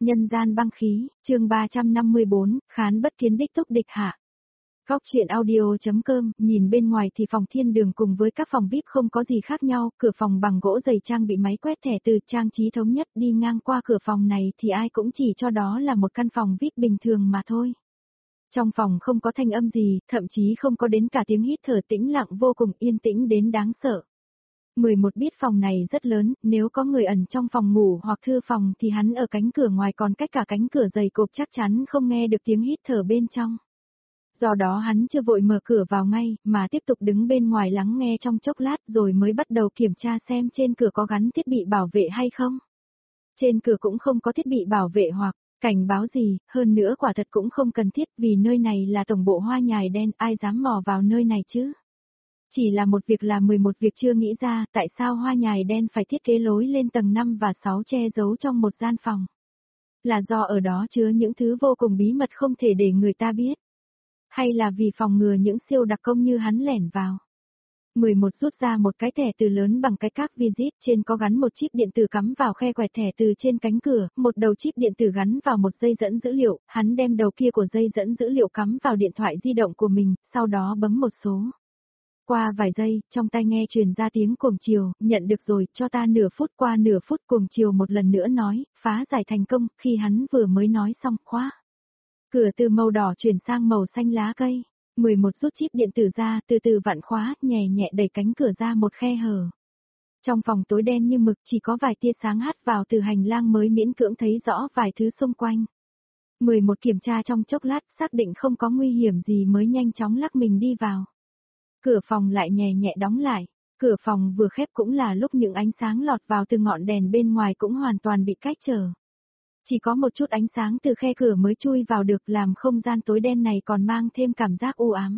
Nhân gian băng khí, chương 354, khán bất kiến đích túc địch hạ. Góc truyện audio.com, nhìn bên ngoài thì phòng thiên đường cùng với các phòng VIP không có gì khác nhau, cửa phòng bằng gỗ dày trang bị máy quét thẻ từ trang trí thống nhất, đi ngang qua cửa phòng này thì ai cũng chỉ cho đó là một căn phòng VIP bình thường mà thôi. Trong phòng không có thanh âm gì, thậm chí không có đến cả tiếng hít thở, tĩnh lặng vô cùng, yên tĩnh đến đáng sợ. 11 biết phòng này rất lớn, nếu có người ẩn trong phòng ngủ hoặc thư phòng thì hắn ở cánh cửa ngoài, còn cách cả cánh cửa dày cộp chắc chắn không nghe được tiếng hít thở bên trong. Do đó hắn chưa vội mở cửa vào ngay, mà tiếp tục đứng bên ngoài lắng nghe trong chốc lát rồi mới bắt đầu kiểm tra xem trên cửa có gắn thiết bị bảo vệ hay không. Trên cửa cũng không có thiết bị bảo vệ hoặc cảnh báo gì, hơn nữa quả thật cũng không cần thiết vì nơi này là tổng bộ Hoa Nhài Đen, ai dám mò vào nơi này chứ. Chỉ là một việc là 11 việc chưa nghĩ ra, tại sao Hoa Nhài Đen phải thiết kế lối lên tầng 5 và 6 che giấu trong một gian phòng. Là do ở đó chứa những thứ vô cùng bí mật không thể để người ta biết. Hay là vì phòng ngừa những siêu đặc công như hắn lẻn vào. 11 rút ra một cái thẻ từ lớn bằng cái card visit, trên có gắn một chip điện tử cắm vào khe quẹt thẻ từ trên cánh cửa, một đầu chip điện tử gắn vào một dây dẫn dữ liệu, hắn đem đầu kia của dây dẫn dữ liệu cắm vào điện thoại di động của mình, sau đó bấm một số. Qua vài giây, trong tai nghe truyền ra tiếng cuồng chiều, nhận được rồi, cho ta nửa phút. Qua nửa phút cuồng chiều một lần nữa nói, phá giải thành công, khi hắn vừa mới nói xong, khóa. Cửa từ màu đỏ chuyển sang màu xanh lá cây. 11 rút chip điện tử ra, từ từ vặn khóa, nhẹ nhẹ đẩy cánh cửa ra một khe hở. Trong phòng tối đen như mực, chỉ có vài tia sáng hắt vào từ hành lang mới miễn cưỡng thấy rõ vài thứ xung quanh. 11 kiểm tra trong chốc lát, xác định không có nguy hiểm gì mới nhanh chóng lắc mình đi vào. Cửa phòng lại nhẹ nhẹ đóng lại. Cửa phòng vừa khép cũng là lúc những ánh sáng lọt vào từ ngọn đèn bên ngoài cũng hoàn toàn bị cách trở. Chỉ có một chút ánh sáng từ khe cửa mới chui vào được, làm không gian tối đen này còn mang thêm cảm giác u ám.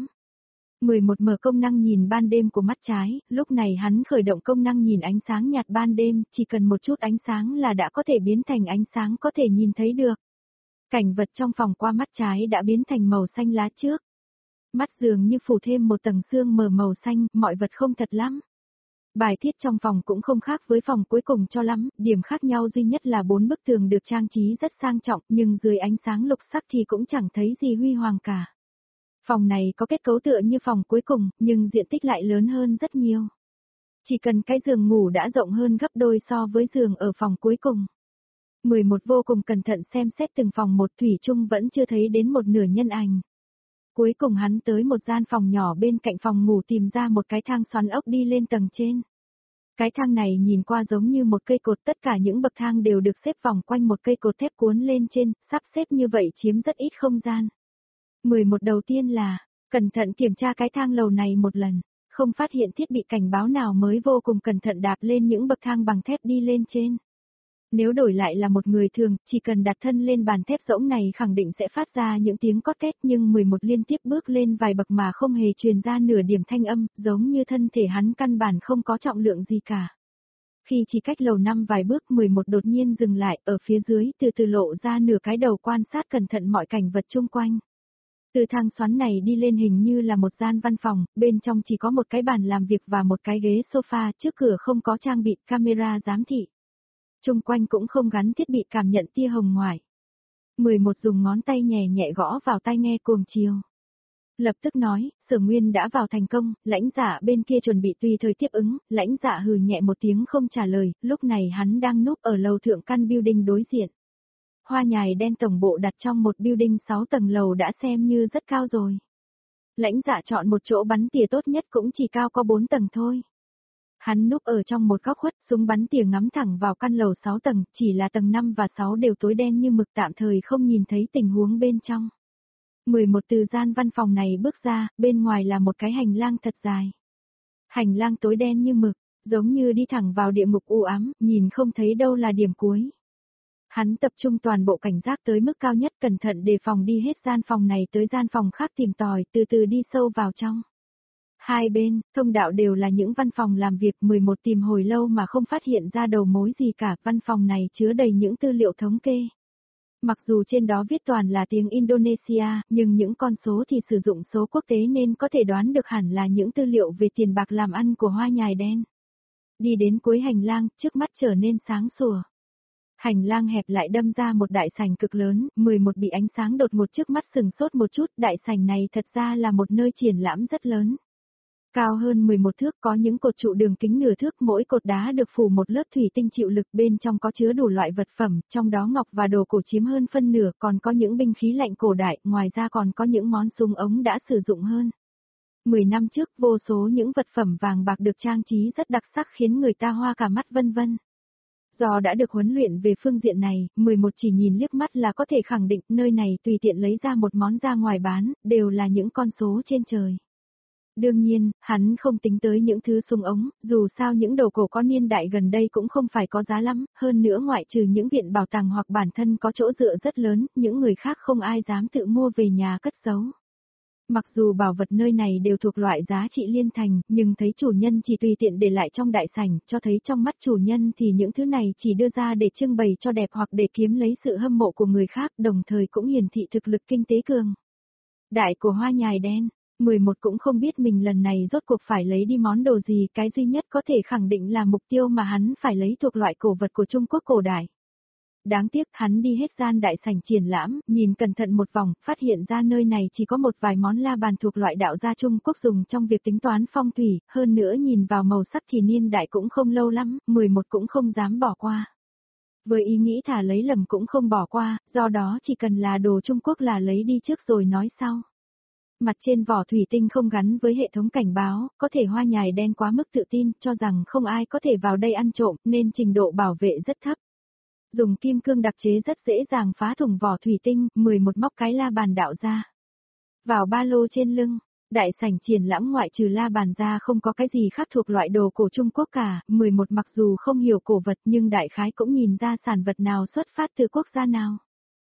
11 mở công năng nhìn ban đêm của mắt trái, lúc này hắn khởi động công năng nhìn ánh sáng nhạt ban đêm, chỉ cần một chút ánh sáng là đã có thể biến thành ánh sáng có thể nhìn thấy được. Cảnh vật trong phòng qua mắt trái đã biến thành màu xanh lá trước. Mắt dường như phủ thêm một tầng sương mờ màu xanh, mọi vật không thật lắm. Bài tiết trong phòng cũng không khác với phòng cuối cùng cho lắm, điểm khác nhau duy nhất là 4 bức tường được trang trí rất sang trọng, nhưng dưới ánh sáng lục sắc thì cũng chẳng thấy gì huy hoàng cả. Phòng này có kết cấu tựa như phòng cuối cùng, nhưng diện tích lại lớn hơn rất nhiều. Chỉ cần cái giường ngủ đã rộng hơn gấp đôi so với giường ở phòng cuối cùng. 11 vô cùng cẩn thận xem xét từng phòng một, thủy chung vẫn chưa thấy đến một nửa nhân ảnh. Cuối cùng hắn tới một gian phòng nhỏ bên cạnh phòng ngủ, tìm ra một cái thang xoắn ốc đi lên tầng trên. Cái thang này nhìn qua giống như một cây cột, tất cả những bậc thang đều được xếp vòng quanh một cây cột thép cuốn lên trên, sắp xếp như vậy chiếm rất ít không gian. 11 đầu tiên là, cẩn thận kiểm tra cái thang lầu này một lần, không phát hiện thiết bị cảnh báo nào mới vô cùng cẩn thận đạp lên những bậc thang bằng thép đi lên trên. Nếu đổi lại là một người thường, chỉ cần đặt thân lên bàn thép rỗng này khẳng định sẽ phát ra những tiếng cót két, nhưng 11 liên tiếp bước lên vài bậc mà không hề truyền ra nửa điểm thanh âm, giống như thân thể hắn căn bản không có trọng lượng gì cả. Khi chỉ cách lầu 5 vài bước, 11 đột nhiên dừng lại, ở phía dưới từ từ lộ ra nửa cái đầu quan sát cẩn thận mọi cảnh vật chung quanh. Từ thang xoắn này đi lên hình như là một gian văn phòng, bên trong chỉ có một cái bàn làm việc và một cái ghế sofa, trước cửa không có trang bị camera giám thị. Chung quanh cũng không gắn thiết bị cảm nhận tia hồng ngoại. 11 dùng ngón tay nhẹ nhẹ gõ vào tai nghe cuồng chiều. Lập tức nói, Sở Nguyên đã vào thành công, lãnh dạ bên kia chuẩn bị tùy thời tiếp ứng, lãnh dạ hừ nhẹ một tiếng không trả lời, lúc này hắn đang núp ở lầu thượng căn building đối diện. Hoa Nhài Đen tổng bộ đặt trong một building 6 tầng lầu đã xem như rất cao rồi. Lãnh dạ chọn một chỗ bắn tỉa tốt nhất cũng chỉ cao có 4 tầng thôi. Hắn núp ở trong một góc khuất, súng bắn tỉa ngắm thẳng vào căn lầu 6 tầng, chỉ là tầng 5 và 6 đều tối đen như mực, tạm thời không nhìn thấy tình huống bên trong. 11 từ gian văn phòng này bước ra, bên ngoài là một cái hành lang thật dài. Hành lang tối đen như mực, giống như đi thẳng vào địa ngục u ám, nhìn không thấy đâu là điểm cuối. Hắn tập trung toàn bộ cảnh giác tới mức cao nhất, cẩn thận đề phòng đi hết gian phòng này tới gian phòng khác tìm tòi, từ từ đi sâu vào trong. Hai bên, thông đạo đều là những văn phòng làm việc, 11 tìm hồi lâu mà không phát hiện ra đầu mối gì cả, văn phòng này chứa đầy những tư liệu thống kê. Mặc dù trên đó viết toàn là tiếng Indonesia, nhưng những con số thì sử dụng số quốc tế nên có thể đoán được hẳn là những tư liệu về tiền bạc làm ăn của Hoa Nhài Đen. Đi đến cuối hành lang, trước mắt trở nên sáng sủa. Hành lang hẹp lại đâm ra một đại sảnh cực lớn, 11 bị ánh sáng đột ngột trước mắt sừng sốt một chút, đại sảnh này thật ra là một nơi triển lãm rất lớn. Cao hơn 11 thước có những cột trụ đường kính nửa thước, mỗi cột đá được phủ một lớp thủy tinh chịu lực, bên trong có chứa đủ loại vật phẩm, trong đó ngọc và đồ cổ chiếm hơn phân nửa, còn có những binh khí lạnh cổ đại, ngoài ra còn có những món súng ống đã sử dụng hơn 10 năm trước, vô số những vật phẩm vàng bạc được trang trí rất đặc sắc khiến người ta hoa cả mắt vân vân. Do đã được huấn luyện về phương diện này, 11 chỉ nhìn liếc mắt là có thể khẳng định nơi này tùy tiện lấy ra một món ra ngoài bán, đều là những con số trên trời. Đương nhiên, hắn không tính tới những thứ súng ống, dù sao những đồ cổ có niên đại gần đây cũng không phải có giá lắm, hơn nữa ngoại trừ những viện bảo tàng hoặc bản thân có chỗ dựa rất lớn, những người khác không ai dám tự mua về nhà cất giấu. Mặc dù bảo vật nơi này đều thuộc loại giá trị liên thành, nhưng thấy chủ nhân chỉ tùy tiện để lại trong đại sảnh, cho thấy trong mắt chủ nhân thì những thứ này chỉ đưa ra để trưng bày cho đẹp hoặc để kiếm lấy sự hâm mộ của người khác, đồng thời cũng hiển thị thực lực kinh tế cường đại của Hoa Nhài Đen. 11 cũng không biết mình lần này rốt cuộc phải lấy đi món đồ gì, cái duy nhất có thể khẳng định là mục tiêu mà hắn phải lấy thuộc loại cổ vật của Trung Quốc cổ đại. Đáng tiếc hắn đi hết gian đại sảnh triển lãm, nhìn cẩn thận một vòng, phát hiện ra nơi này chỉ có một vài món la bàn thuộc loại đạo gia Trung Quốc dùng trong việc tính toán phong thủy, hơn nữa nhìn vào màu sắc thì niên đại cũng không lâu lắm, 11 cũng không dám bỏ qua. Với ý nghĩ thả lấy lầm cũng không bỏ qua, do đó chỉ cần là đồ Trung Quốc là lấy đi trước rồi nói sau. Mặt trên vỏ thủy tinh không gắn với hệ thống cảnh báo, có thể Hoa Nhài Đen quá mức tự tin, cho rằng không ai có thể vào đây ăn trộm, nên trình độ bảo vệ rất thấp. Dùng kim cương đặc chế rất dễ dàng phá thủng vỏ thủy tinh, 11 móc cái la bàn đạo ra. Vào ba lô trên lưng, đại sảnh triển lãm ngoại trừ la bàn ra không có cái gì khác thuộc loại đồ cổ Trung Quốc cả, 11 mặc dù không hiểu cổ vật nhưng đại khái cũng nhìn ra sản vật nào xuất phát từ quốc gia nào.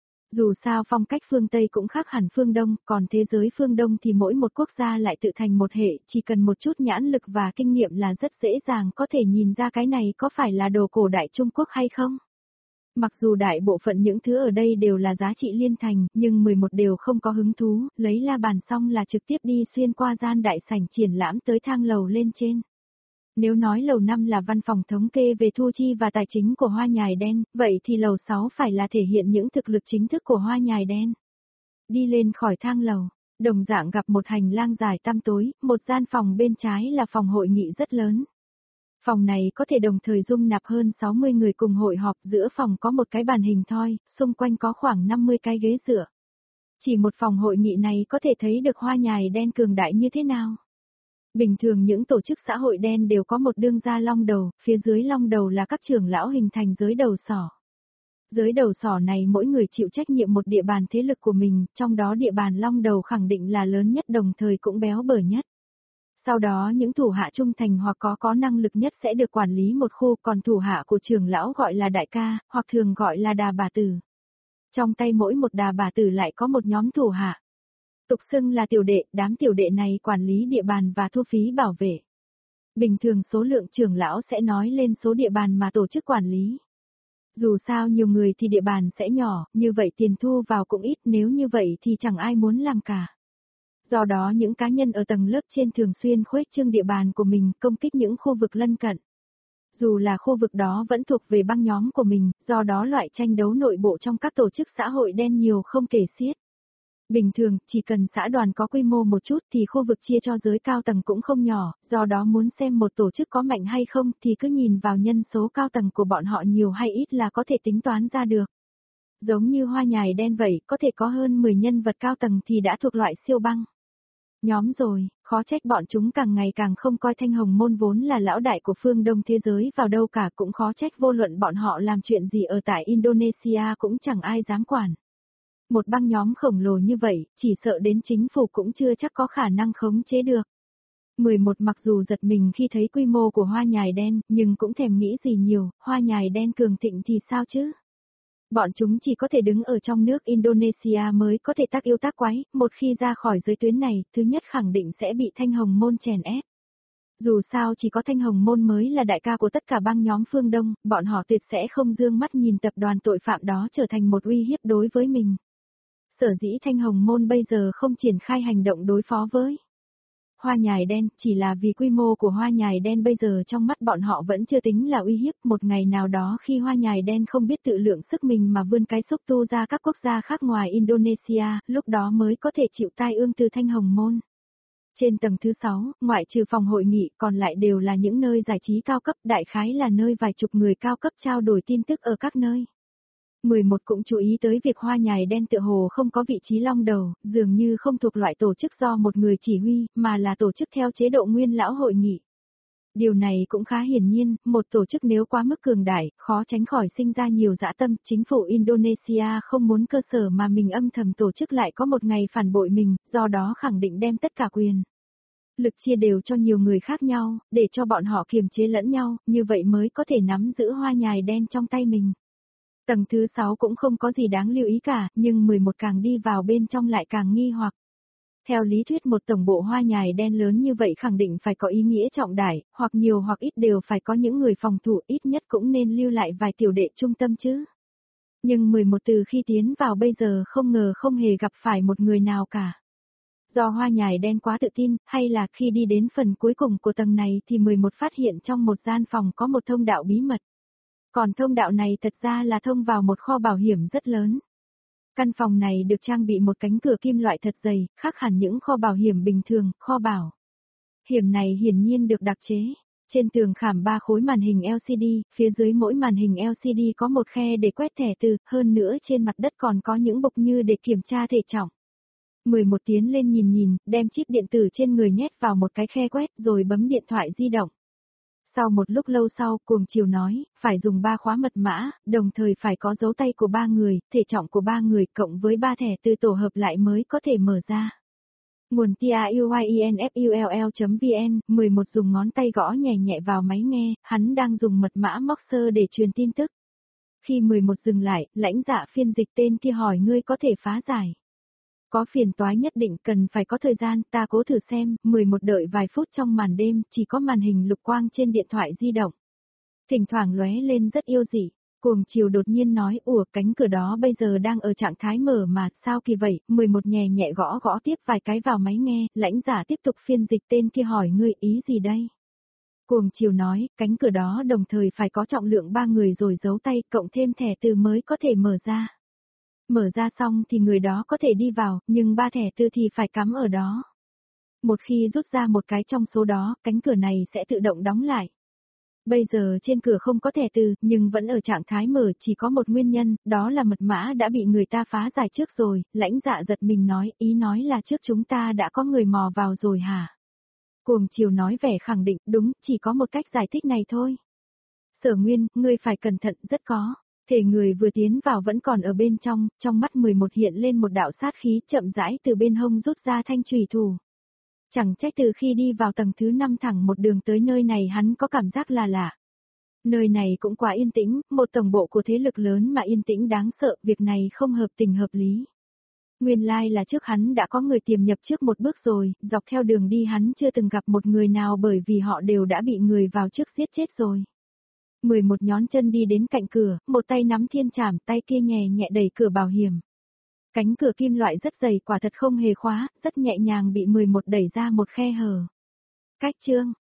Dù sao phong cách phương Tây cũng khác hẳn phương Đông, còn thế giới phương Đông thì mỗi một quốc gia lại tự thành một hệ, chỉ cần một chút nhãn lực và kinh nghiệm là rất dễ dàng có thể nhìn ra cái này có phải là đồ cổ đại Trung Quốc hay không. Mặc dù đại bộ phận những thứ ở đây đều là giá trị liên thành, nhưng 11 đều không có hứng thú, lấy la bàn xong là trực tiếp đi xuyên qua gian đại sảnh triển lãm tới thang lầu lên trên. Nếu nói lầu 5 là văn phòng thống kê về thu chi và tài chính của Hoa Nhài Đen, vậy thì lầu 6 phải là thể hiện những thực lực chính thức của Hoa Nhài Đen. Đi lên khỏi thang lầu, đồng dạng gặp một hành lang dài tăm tối, một gian phòng bên trái là phòng hội nghị rất lớn. Phòng này có thể đồng thời dung nạp hơn 60 người cùng hội họp, giữa phòng có một cái bàn hình thoi, xung quanh có khoảng 50 cái ghế dựa. Chỉ một phòng hội nghị này có thể thấy được Hoa Nhài Đen cường đại như thế nào. Bình thường những tổ chức xã hội đen đều có một đương gia long đầu, phía dưới long đầu là các trưởng lão hình thành giới đầu sỏ. Giới đầu sỏ này mỗi người chịu trách nhiệm một địa bàn thế lực của mình, trong đó địa bàn long đầu khẳng định là lớn nhất đồng thời cũng béo bở nhất. Sau đó những thủ hạ trung thành hoặc có năng lực nhất sẽ được quản lý một khu, còn thủ hạ của trưởng lão gọi là đại ca, hoặc thường gọi là đà bà tử. Trong tay mỗi một đà bà tử lại có một nhóm thủ hạ. Tục xưng là tiểu đệ, đám tiểu đệ này quản lý địa bàn và thu phí bảo vệ. Bình thường số lượng trưởng lão sẽ nói lên số địa bàn mà tổ chức quản lý. Dù sao nhiều người thì địa bàn sẽ nhỏ, như vậy tiền thu vào cũng ít, nếu như vậy thì chẳng ai muốn làm cả. Do đó những cá nhân ở tầng lớp trên thường xuyên khuếch trương địa bàn của mình, công kích những khu vực lân cận. Dù là khu vực đó vẫn thuộc về băng nhóm của mình, do đó loại tranh đấu nội bộ trong các tổ chức xã hội đen nhiều không kể xiết. Bình thường, chỉ cần xã đoàn có quy mô một chút thì khu vực chia cho giới cao tầng cũng không nhỏ, do đó muốn xem một tổ chức có mạnh hay không thì cứ nhìn vào nhân số cao tầng của bọn họ nhiều hay ít là có thể tính toán ra được. Giống như Hoa Nhài Đen vậy, có thể có hơn 10 nhân vật cao tầng thì đã thuộc loại siêu băng nhóm rồi, khó trách bọn chúng càng ngày càng không coi Thanh Hồng Môn vốn là lão đại của phương Đông thế giới vào đâu cả, cũng khó trách vô luận bọn họ làm chuyện gì ở tại Indonesia cũng chẳng ai dám quản. Một băng nhóm khổng lồ như vậy, chỉ sợ đến chính phủ cũng chưa chắc có khả năng khống chế được. 11 mặc dù giật mình khi thấy quy mô của Hoa Nhài Đen, nhưng cũng thèm nghĩ gì nhiều, Hoa Nhài Đen cường thịnh thì sao chứ? Bọn chúng chỉ có thể đứng ở trong nước Indonesia mới có thể tác yêu tác quái, một khi ra khỏi giới tuyến này, thứ nhất khẳng định sẽ bị Thanh Hồng Môn chèn ép. Dù sao chỉ có Thanh Hồng Môn mới là đại ca của tất cả băng nhóm phương Đông, bọn họ tuyệt sẽ không dương mắt nhìn tập đoàn tội phạm đó trở thành một uy hiếp đối với mình. Sở dĩ Thanh Hồng Môn bây giờ không triển khai hành động đối phó với hoa nhài đen, chỉ là vì quy mô của hoa nhài đen bây giờ trong mắt bọn họ vẫn chưa tính là uy hiếp, một ngày nào đó khi hoa nhài đen không biết tự lượng sức mình mà vươn cái xúc tu ra các quốc gia khác ngoài Indonesia, lúc đó mới có thể chịu tai ương từ Thanh Hồng Môn. Trên tầng thứ 6, ngoại trừ phòng hội nghị còn lại đều là những nơi giải trí cao cấp, đại khái là nơi vài chục người cao cấp trao đổi tin tức ở các nơi. 11 cũng chú ý tới việc hoa nhài đen tựa hồ không có vị trí long đầu, dường như không thuộc loại tổ chức do một người chỉ huy, mà là tổ chức theo chế độ nguyên lão hội nghị. Điều này cũng khá hiển nhiên, một tổ chức nếu quá mức cường đại, khó tránh khỏi sinh ra nhiều dã tâm, chính phủ Indonesia không muốn cơ sở mà mình âm thầm tổ chức lại có một ngày phản bội mình, do đó khẳng định đem tất cả quyền lực chia đều cho nhiều người khác nhau, để cho bọn họ kiềm chế lẫn nhau, như vậy mới có thể nắm giữ hoa nhài đen trong tay mình. Tầng thứ 6 cũng không có gì đáng lưu ý cả, nhưng 11 càng đi vào bên trong lại càng nghi hoặc. Theo lý thuyết một tổng bộ hoa nhài đen lớn như vậy khẳng định phải có ý nghĩa trọng đại, hoặc nhiều hoặc ít đều phải có những người phòng thủ, ít nhất cũng nên lưu lại vài tiểu đệ trung tâm chứ. Nhưng 11 từ khi tiến vào bây giờ không ngờ không hề gặp phải một người nào cả. Do hoa nhài đen quá tự tin, hay là khi đi đến phần cuối cùng của tầng này thì 11 phát hiện trong một gian phòng có một thông đạo bí mật. Còn thông đạo này thật ra là thông vào một kho bảo hiểm rất lớn. Căn phòng này được trang bị một cánh cửa kim loại thật dày, khác hẳn những kho bảo hiểm bình thường, kho bảo hiểm này hiển nhiên được đặc chế. Trên tường khảm 3 khối màn hình LCD, phía dưới mỗi màn hình LCD có một khe để quét thẻ từ, hơn nữa trên mặt đất còn có những bục như để kiểm tra thể trọng. 11 tiến lên nhìn, đem chip điện tử trên người nhét vào một cái khe quét rồi bấm điện thoại di động. Sau một lúc lâu sau, Cuồng Chiều nói, phải dùng 3 khóa mật mã, đồng thời phải có dấu tay của 3 người, thể trọng của 3 người cộng với 3 thẻ từ tổ hợp lại mới có thể mở ra. Nguồn TIUYINFULL.vn, 11 dùng ngón tay gõ nhẹ nhẹ vào máy nghe, hắn đang dùng mật mã Moxer để truyền tin tức. Khi 11 dừng lại, lãnh dạ phiên dịch tên kia hỏi ngươi có thể phá giải. Có phiền toái nhất định cần phải có thời gian, ta cố thử xem, 11 đợi vài phút trong màn đêm, chỉ có màn hình lục quang trên điện thoại di động. Thỉnh thoảng lóe lên rất yêu dị. Cuồng Chiều đột nhiên nói, cánh cửa đó bây giờ đang ở trạng thái mở mà, sao kỳ vậy, 11 nhẹ nhẹ gõ tiếp vài cái vào máy nghe, lãnh giả tiếp tục phiên dịch tên kia hỏi ngươi ý gì đây? Cuồng Chiều nói, cánh cửa đó đồng thời phải có trọng lượng 3 người rồi giấu tay, cộng thêm thẻ từ mới có thể mở ra. Mở ra xong thì người đó có thể đi vào, nhưng 3 thẻ từ thì phải cắm ở đó. Một khi rút ra một cái trong số đó, cánh cửa này sẽ tự động đóng lại. Bây giờ trên cửa không có thẻ từ, nhưng vẫn ở trạng thái mở, chỉ có một nguyên nhân, đó là mật mã đã bị người ta phá giải trước rồi, lãnh dạ giật mình nói, ý nói là trước chúng ta đã có người mò vào rồi hả? Cuồng Chiều nói vẻ khẳng định, đúng, chỉ có một cách giải thích này thôi. Sở Nguyên, ngươi phải cẩn thận, rất có. Thể người vừa tiến vào vẫn còn ở bên trong mắt 11 hiện lên một đạo sát khí chậm rãi từ bên hông rút ra thanh chùy thủ. Chẳng trách từ khi đi vào tầng thứ 5 thẳng một đường tới nơi này hắn có cảm giác là lạ. Nơi này cũng quá yên tĩnh, một tổng bộ của thế lực lớn mà yên tĩnh đáng sợ, việc này không hợp tình hợp lý. Nguyên lai là trước hắn đã có người tiềm nhập trước một bước rồi, dọc theo đường đi hắn chưa từng gặp một người nào bởi vì họ đều đã bị người vào trước giết chết rồi. 11 nhón chân đi đến cạnh cửa, một tay nắm thiên trảm, tay kia nhẹ nhẹ đẩy cửa bảo hiểm. Cánh cửa kim loại rất dày quả thật không hề khóa, rất nhẹ nhàng bị 11 đẩy ra một khe hở. Cách chương